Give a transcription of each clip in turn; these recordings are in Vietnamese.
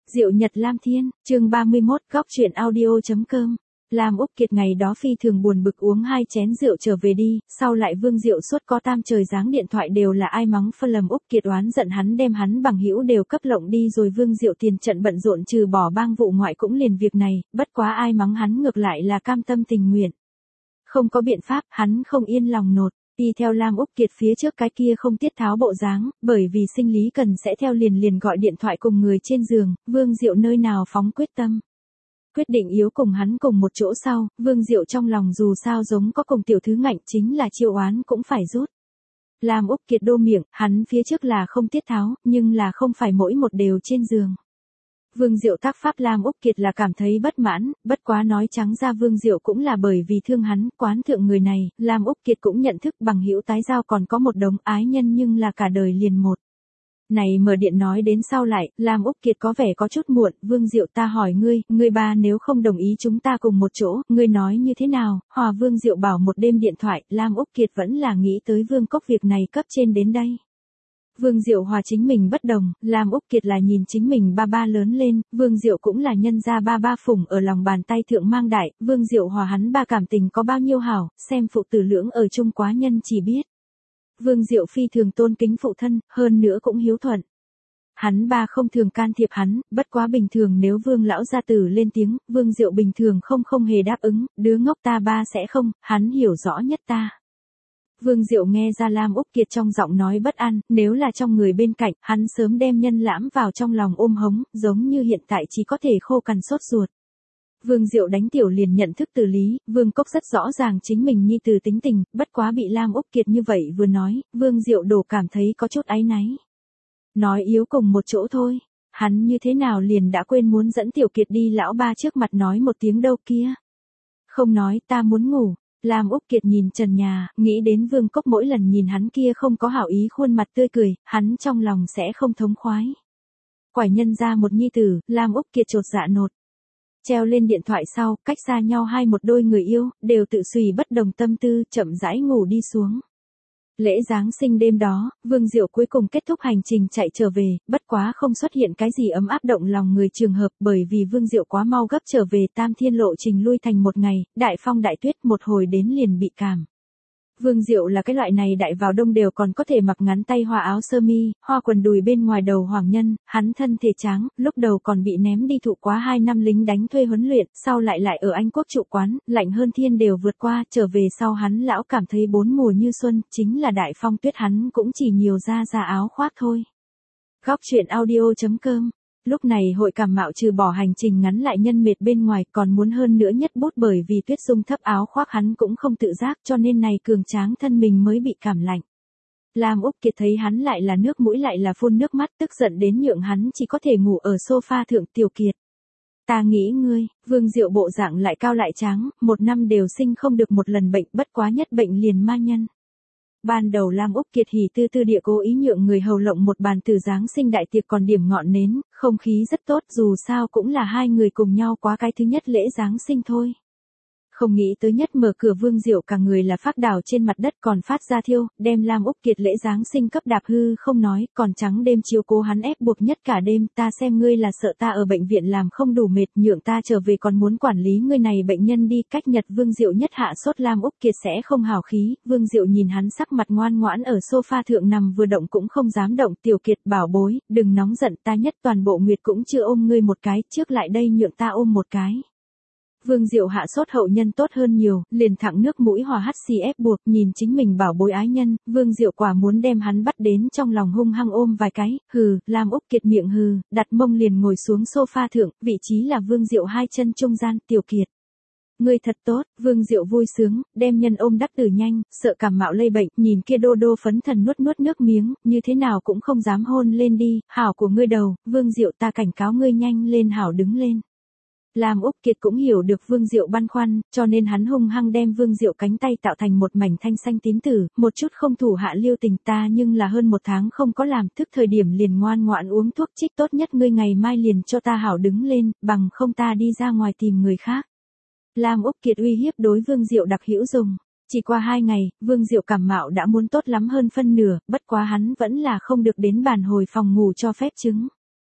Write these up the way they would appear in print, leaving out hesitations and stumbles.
Diệu Nhật Lam Thiên, chương 31, góc truyện audio.com. Lam Úc Kiệt ngày đó phi thường buồn bực uống 2 chén rượu trở về đi, sau lại Vương Diệu suốt có tam trời giáng điện thoại đều là ai mắng phân lầm Úc Kiệt oán giận hắn đem hắn bằng hữu đều cấp lộng đi rồi Vương Diệu tiền trận bận rộn trừ bỏ bang vụ ngoại cũng liền việc này, bất quá ai mắng hắn ngược lại là cam tâm tình nguyện. Không có biện pháp, hắn không yên lòng nột. Đi theo Lam Úc Kiệt phía trước cái kia không tiết tháo bộ dáng, bởi vì sinh lý cần sẽ theo liền gọi điện thoại cùng người trên giường, Vương Diệu nơi nào phóng quyết tâm. Quyết định yếu cùng hắn cùng một chỗ sau, Vương Diệu trong lòng dù sao giống có cùng tiểu thứ ngạnh chính là chiêu oán cũng phải rút. Lam Úc Kiệt đô miệng, hắn phía trước là không tiết tháo, nhưng là không phải mỗi một đều trên giường. Vương Diệu tác pháp Lam Úc Kiệt là cảm thấy bất mãn, bất quá nói trắng ra Vương Diệu cũng là bởi vì thương hắn, quán thượng người này, Lam Úc Kiệt cũng nhận thức bằng hữu tái giao còn có một đống ái nhân nhưng là cả đời liền một. Này mở điện nói đến sau lại, Lam Úc Kiệt có vẻ có chút muộn, Vương Diệu ta hỏi ngươi ba nếu không đồng ý chúng ta cùng một chỗ, ngươi nói như thế nào, hòa Vương Diệu bảo một đêm điện thoại, Lam Úc Kiệt vẫn là nghĩ tới Vương Cốc việc này cấp trên đến đây. Vương Diệu hòa chính mình bất đồng, Lam Úc Kiệt là nhìn chính mình ba lớn lên, Vương Diệu cũng là nhân gia ba phủng ở lòng bàn tay thượng mang đại, Vương Diệu hòa hắn ba cảm tình có bao nhiêu hảo, xem phụ tử lưỡng ở chung quá nhân chỉ biết. Vương Diệu phi thường tôn kính phụ thân, hơn nữa cũng hiếu thuận. Hắn ba không thường can thiệp hắn, bất quá bình thường nếu Vương lão gia tử lên tiếng, Vương Diệu bình thường không hề đáp ứng, đứa ngốc ta ba sẽ không, hắn hiểu rõ nhất ta. Vương Diệu nghe ra Lam Úc Kiệt trong giọng nói bất an, nếu là trong người bên cạnh, hắn sớm đem nhân lãm vào trong lòng ôm hống, giống như hiện tại chỉ có thể khô cằn sốt ruột. Vương Diệu đánh tiểu liền nhận thức từ lý, Vương Cốc rất rõ ràng chính mình nhi từ tính tình, bất quá bị Lam Úc Kiệt như vậy vừa nói, Vương Diệu đổ cảm thấy có chút áy náy. Nói yếu cùng một chỗ thôi, hắn như thế nào liền đã quên muốn dẫn Tiểu Kiệt đi lão ba trước mặt nói một tiếng đâu kia. Không nói ta muốn ngủ. Lam Úc Kiệt nhìn trần nhà, nghĩ đến Vương Cốc mỗi lần nhìn hắn kia không có hảo ý khuôn mặt tươi cười, hắn trong lòng sẽ không thống khoái. Quải nhân ra một nhi tử, Lam Úc Kiệt chột dạ nột. Treo lên điện thoại sau, cách xa nhau một đôi người yêu, đều tự suy bất đồng tâm tư, chậm rãi ngủ đi xuống. Lễ Giáng sinh đêm đó, Vương Diệu cuối cùng kết thúc hành trình chạy trở về, bất quá không xuất hiện cái gì ấm áp động lòng người trường hợp bởi vì Vương Diệu quá mau gấp trở về Tam Thiên lộ trình lui thành một ngày, đại phong đại tuyết một hồi đến liền bị cảm. Vương Diệu là cái loại này đại vào đông đều còn có thể mặc ngắn tay hoa áo sơ mi, hoa quần đùi bên ngoài đầu hoàng nhân, hắn thân thể tráng, lúc đầu còn bị ném đi thụ quá 2 năm lính đánh thuê huấn luyện, sau lại ở Anh Quốc trụ quán, lạnh hơn thiên đều vượt qua, trở về sau hắn lão cảm thấy 4 mùa như xuân, chính là đại phong tuyết hắn cũng chỉ nhiều ra áo khoác thôi. Góc truyện audio.com. Lúc này hội cảm mạo trừ bỏ hành trình ngắn lại nhân mệt bên ngoài còn muốn hơn nữa nhất bút bởi vì tuyết dung thấp áo khoác hắn cũng không tự giác cho nên này cường tráng thân mình mới bị cảm lạnh. Lam Úc Kiệt thấy hắn lại là nước mũi lại là phun nước mắt tức giận đến nhượng hắn chỉ có thể ngủ ở sofa thượng. Tiểu Kiệt. Ta nghĩ ngươi, Vương Diệu bộ dạng lại cao lại tráng, 1 năm đều sinh không được một lần bệnh bất quá nhất bệnh liền ma nhân. Ban đầu Lam Úc Kiệt hỉ tư địa cố ý nhượng người hầu lộng một bàn từ Giáng sinh đại tiệc còn điểm ngọn nến, không khí rất tốt dù sao cũng là hai người cùng nhau quá cái thứ nhất lễ Giáng sinh thôi. Không nghĩ tới nhất mở cửa Vương Diệu cả người là phát đảo trên mặt đất còn phát ra thiêu, đem Lam Úc Kiệt lễ Giáng sinh cấp đạp hư không nói, còn trắng đêm chiếu cố hắn ép buộc nhất cả đêm, ta xem ngươi là sợ ta ở bệnh viện làm không đủ mệt, nhượng ta trở về còn muốn quản lý ngươi này bệnh nhân đi, cách nhật Vương Diệu nhất hạ sốt Lam Úc Kiệt sẽ không hào khí, Vương Diệu nhìn hắn sắc mặt ngoan ngoãn ở sofa thượng nằm vừa động cũng không dám động, Tiểu Kiệt bảo bối, đừng nóng giận ta nhất toàn bộ nguyệt cũng chưa ôm ngươi một cái, trước lại đây nhượng ta ôm một cái. Vương Diệu hạ sốt hậu nhân tốt hơn nhiều, liền thẳng nước mũi hòa hắt xì ép buộc, nhìn chính mình bảo bối ái nhân, Vương Diệu quả muốn đem hắn bắt đến trong lòng hung hăng ôm vài cái, hừ, Lam Úc Kiệt miệng hừ, đặt mông liền ngồi xuống sofa thượng, vị trí là Vương Diệu 2 chân trung gian, Tiểu Kiệt. Ngươi thật tốt, Vương Diệu vui sướng, đem nhân ôm đắc tử nhanh, sợ cảm mạo lây bệnh, nhìn kia đô phấn thần nuốt nước miếng, như thế nào cũng không dám hôn lên đi, hảo của ngươi đầu, Vương Diệu ta cảnh cáo ngươi nhanh lên hảo đứng lên. Lam Úc Kiệt cũng hiểu được Vương Diệu băn khoăn, cho nên hắn hung hăng đem Vương Diệu cánh tay tạo thành một mảnh thanh xanh tín tử, một chút không thủ hạ lưu tình ta nhưng là hơn 1 tháng không có làm thức thời điểm liền ngoan ngoãn uống thuốc trích tốt nhất ngươi ngày mai liền cho ta hảo đứng lên, bằng không ta đi ra ngoài tìm người khác. Lam Úc Kiệt uy hiếp đối Vương Diệu đặc hữu dùng. Chỉ qua 2 ngày, Vương Diệu cảm mạo đã muốn tốt lắm hơn phân nửa, bất quá hắn vẫn là không được đến bàn hồi phòng ngủ cho phép chứng.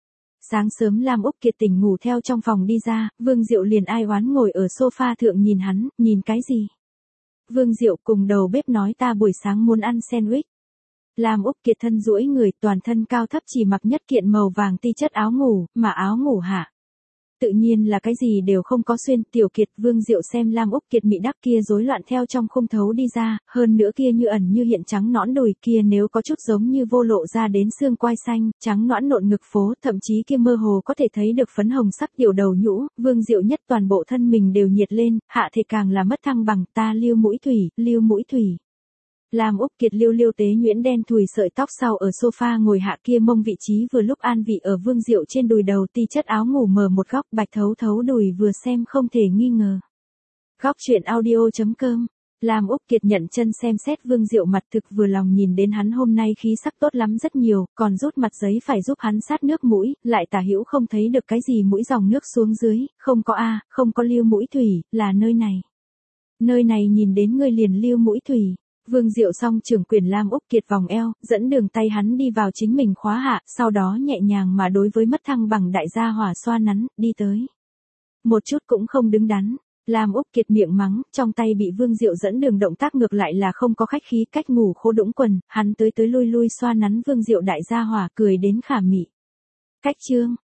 Sáng sớm Lam Úc Kiệt tỉnh ngủ theo trong phòng đi ra, Vương Diệu liền ai oán ngồi ở sofa thượng nhìn hắn, nhìn cái gì? Vương Diệu cùng đầu bếp nói ta buổi sáng muốn ăn sandwich. Lam Úc Kiệt thân duỗi người, toàn thân cao thấp chỉ mặc nhất kiện màu vàng ti chất áo ngủ, mà áo ngủ hạ. Tự nhiên là cái gì đều không có xuyên. Tiểu Kiệt. Vương Diệu xem Lam Úc Kiệt mị đắc kia rối loạn theo trong khung thấu đi ra, hơn nữa kia như ẩn như hiện trắng nõn đùi kia nếu có chút giống như vô lộ ra đến xương quai xanh, trắng nõn nộn ngực phố, thậm chí kia mơ hồ có thể thấy được phấn hồng sắc tiểu đầu nhũ, Vương Diệu nhất toàn bộ thân mình đều nhiệt lên, hạ thể càng là mất thăng bằng, ta lưu mũi thủy, lưu mũi thủy. Lam Úc Kiệt liêu liêu tế nhuyễn đen thùi sợi tóc sau ở sofa ngồi hạ kia mông vị trí vừa lúc an vị ở Vương Diệu trên đùi đầu ti chất áo ngủ mở một góc bạch thấu thấu đùi vừa xem không thể nghi ngờ. Góc truyện audio.com. Lam Úc Kiệt nhận chân xem xét Vương Diệu mặt thực vừa lòng nhìn đến hắn hôm nay khí sắc tốt lắm rất nhiều, còn rút mặt giấy phải giúp hắn sát nước mũi, lại tả hữu không thấy được cái gì mũi dòng nước xuống dưới, không có không có lưu mũi thủy, là nơi này. Nơi này nhìn đến ngươi liền lưu mũi thủy. Vương Diệu song trưởng quyền Lam Úc Kiệt vòng eo, dẫn đường tay hắn đi vào chính mình khóa hạ, sau đó nhẹ nhàng mà đối với mất thăng bằng đại gia hỏa xoa nắn, đi tới. Một chút cũng không đứng đắn, Lam Úc Kiệt miệng mắng, trong tay bị Vương Diệu dẫn đường động tác ngược lại là không có khách khí, cách ngủ khô đũng quần, hắn tới lui lui xoa nắn Vương Diệu đại gia hỏa cười đến khả mị. Cách chương.